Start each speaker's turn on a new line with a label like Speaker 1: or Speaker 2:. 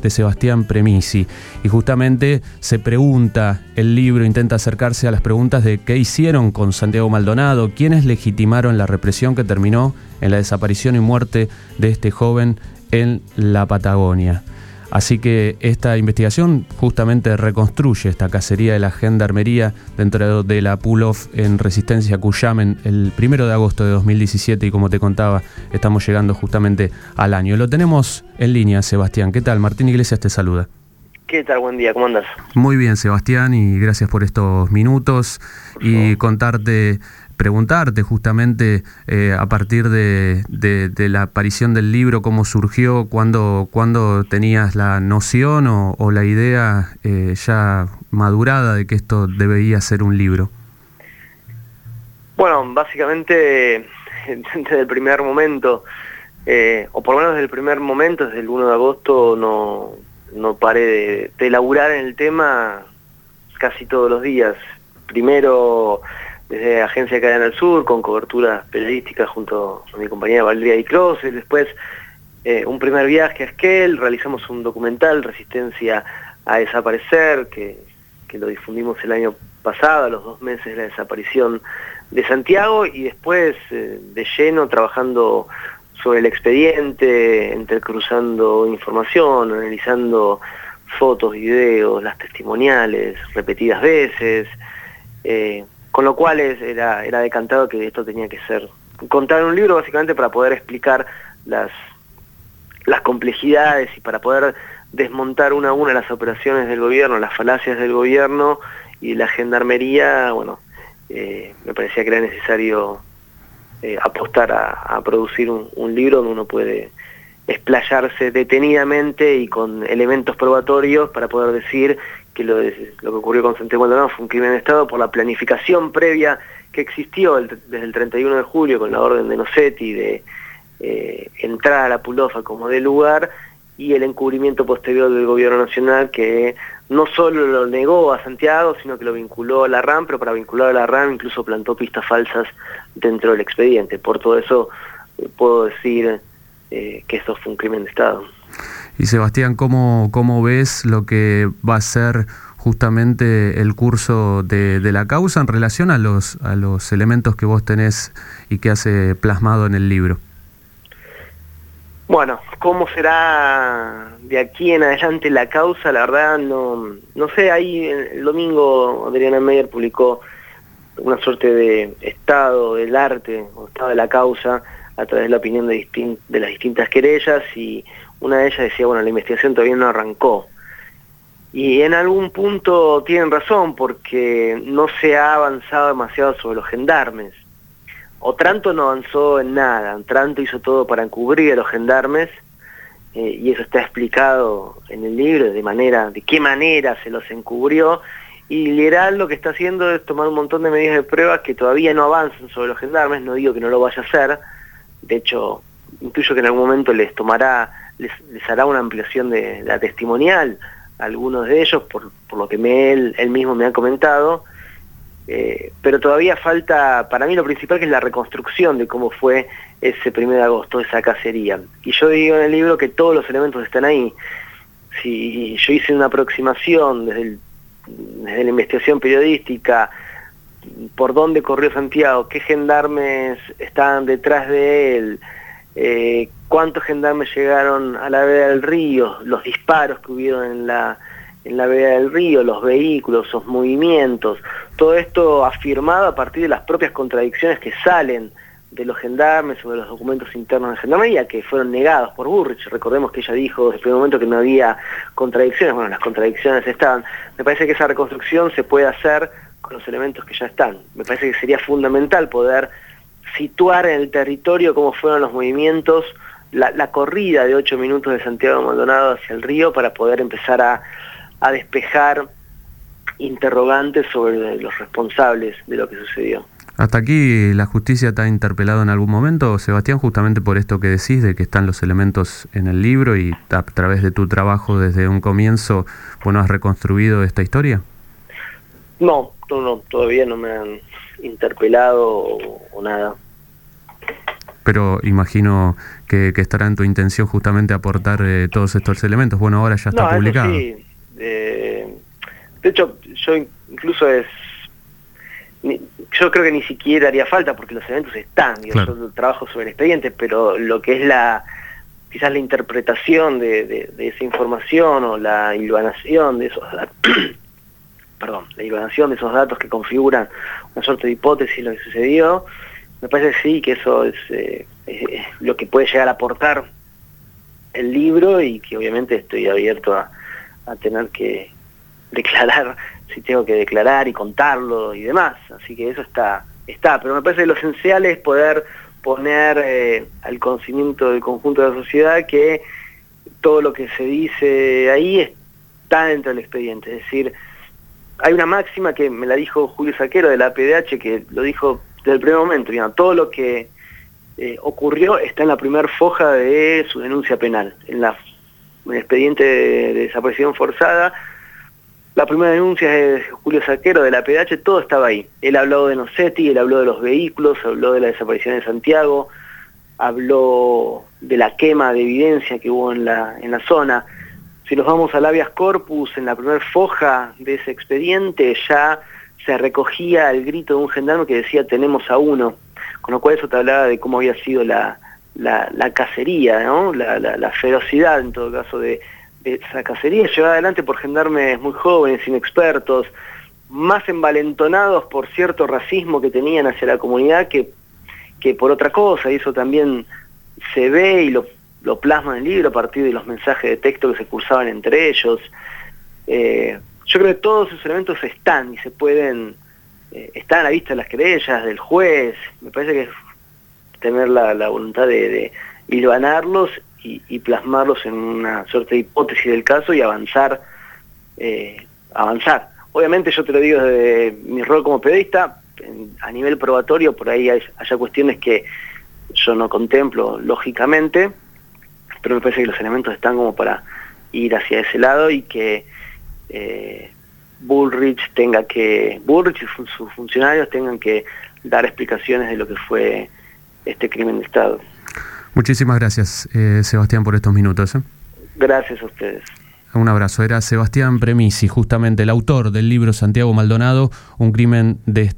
Speaker 1: de Sebastián Premisi. Y justamente se pregunta, el libro intenta acercarse a las preguntas de qué hicieron con Santiago Maldonado, quiénes legitimaron la represión que terminó en la desaparición y muerte de este joven en la Patagonia. Así que esta investigación justamente reconstruye esta cacería de la gendarmería dentro de la Pull-Off en Resistencia Cuyamen el 1 de agosto de 2017 y como te contaba, estamos llegando justamente al año. Lo tenemos en línea, Sebastián. ¿Qué tal? Martín Iglesias te saluda.
Speaker 2: ¿Qué tal? Buen día, ¿cómo andás?
Speaker 1: Muy bien, Sebastián, y gracias por estos minutos y preguntarte justamente a partir de la aparición del libro, cómo surgió, cuándo tenías la noción o la idea ya madurada de que esto debería ser un libro.
Speaker 2: Bueno, básicamente desde el primer momento, o por lo menos desde el primer momento, desde el 1 de agosto, no paré de laburar en el tema casi todos los días. Primero desde Agencia Cadena del Sur, con coberturas periodísticas junto a mi compañera Valeria Di Closet. Después un primer viaje a Esquel, realizamos un documental, Resistencia a Desaparecer, que lo difundimos el año pasado, a los 2 meses de la desaparición de Santiago, y después de lleno trabajando sobre el expediente, intercruzando información, analizando fotos, videos, las testimoniales repetidas veces, con lo cual era decantado que esto tenía que ser contar un libro básicamente para poder explicar las complejidades y para poder desmontar una a una las operaciones del gobierno, las falacias del gobierno y la gendarmería. Bueno, me parecía que era necesario apostar a producir un libro donde uno puede explayarse detenidamente y con elementos probatorios para poder decir que lo que ocurrió con Santiago Maldonado fue un crimen de Estado por la planificación previa que existió desde el 31 de julio con la orden de Nocetti de entrar a la Pull-Off como de lugar, y el encubrimiento posterior del gobierno nacional, que no solo lo negó a Santiago, sino que lo vinculó a la RAM, pero para vincular a la RAM incluso plantó pistas falsas dentro del expediente. Por todo eso puedo decir que esto fue un crimen de Estado.
Speaker 1: Y Sebastián, ¿cómo ves lo que va a ser justamente el curso de la causa en relación a los elementos que vos tenés y que has plasmado en el libro?
Speaker 2: Bueno, ¿cómo será de aquí en adelante la causa? La verdad no sé. Ahí el domingo Adriana Meyer publicó una suerte de estado del arte, o estado de la causa, a través de la opinión de las distintas querellas, y una de ellas decía, bueno, la investigación todavía no arrancó. Y en algún punto tienen razón, porque no se ha avanzado demasiado sobre los gendarmes. Otranto no avanzó en nada, Otranto hizo todo para encubrir a los gendarmes, y eso está explicado en el libro, de qué manera se los encubrió, y Liberal lo que está haciendo es tomar un montón de medidas de pruebas que todavía no avanzan sobre los gendarmes. No digo que no lo vaya a hacer, de hecho, intuyo que en algún momento les hará una ampliación de la testimonial a algunos de ellos, por lo que él mismo me ha comentado. Pero todavía falta, para mí lo principal, que es la reconstrucción de cómo fue ese 1 de agosto, esa cacería. Y yo digo en el libro que todos los elementos están ahí. Si yo hice una aproximación desde la investigación periodística, por dónde corrió Santiago, qué gendarmes estaban detrás de él, cuántos gendarmes llegaron a la veda del río, los disparos que hubieron en la veda del río, los vehículos, los movimientos, todo esto afirmado a partir de las propias contradicciones que salen de los gendarmes o de los documentos internos de Gendarmería, que fueron negados por Burrich. Recordemos que ella dijo desde el primer momento que no había contradicciones. Bueno, las contradicciones estaban. Me parece que esa reconstrucción se puede hacer con los elementos que ya están. Me parece que sería fundamental poder situar en el territorio cómo fueron los movimientos, la corrida de 8 minutos de Santiago Maldonado hacia el río, para poder empezar a despejar interrogantes sobre los responsables de lo que sucedió.
Speaker 1: ¿Hasta aquí la justicia te ha interpelado en algún momento, Sebastián, justamente por esto que decís, de que están los elementos en el libro y a través de tu trabajo desde un comienzo, bueno, has reconstruido esta historia?
Speaker 2: No, todavía no me han interpelado o nada.
Speaker 1: Pero imagino que estará en tu intención justamente aportar todos estos elementos. Bueno, ahora ya está publicado.
Speaker 2: Sí. De hecho, yo incluso yo creo que ni siquiera haría falta porque los elementos están. Claro. Yo trabajo sobre el expediente, pero lo que es quizás la interpretación de esa información o la hilvanación de esos datos, la hilvanación de esos datos que configuran una suerte de hipótesis de lo que sucedió, me parece que sí, que eso es lo que puede llegar a aportar el libro, y que obviamente estoy abierto a tener que declarar si tengo que declarar y contarlo y demás. Así que eso está, pero me parece que lo esencial es poder poner al conocimiento del conjunto de la sociedad que todo lo que se dice ahí está dentro del expediente. Es decir, hay una máxima que me la dijo Julio Saquero de la APDH, que lo dijo desde el primer momento, digamos, todo lo que ocurrió está en la primera foja de su denuncia penal, en el expediente de desaparición forzada. La primera denuncia es de Julio Saquero de la APDH, todo estaba ahí. Él habló de Nocetti, él habló de los vehículos, habló de la desaparición de Santiago, habló de la quema de evidencia que hubo en la zona. Si nos vamos al habeas corpus, en la primera foja de ese expediente ya se recogía el grito de un gendarme que decía "tenemos a uno", con lo cual eso te hablaba de cómo había sido la cacería, ¿no? La ferocidad en todo caso de esa cacería, llevada adelante por gendarmes muy jóvenes, inexpertos, más envalentonados por cierto racismo que tenían hacia la comunidad que por otra cosa, y eso también se ve y lo plasma en el libro a partir de los mensajes de texto que se cursaban entre ellos. Yo creo que todos esos elementos están y se pueden, están a la vista de las querellas, del juez. Me parece que es tener la voluntad de hilvanarlos y plasmarlos en una suerte de hipótesis del caso y avanzar. Obviamente yo te lo digo desde mi rol como periodista, a nivel probatorio por ahí haya cuestiones que yo no contemplo lógicamente, pero me parece que los elementos están como para ir hacia ese lado y que Bullrich y sus funcionarios tengan que dar explicaciones de lo que fue este crimen de Estado.
Speaker 1: Muchísimas gracias, Sebastián, por estos minutos.
Speaker 2: Gracias a ustedes.
Speaker 1: Un abrazo. Era Sebastián Premisi, justamente el autor del libro Santiago Maldonado, un crimen de Estado.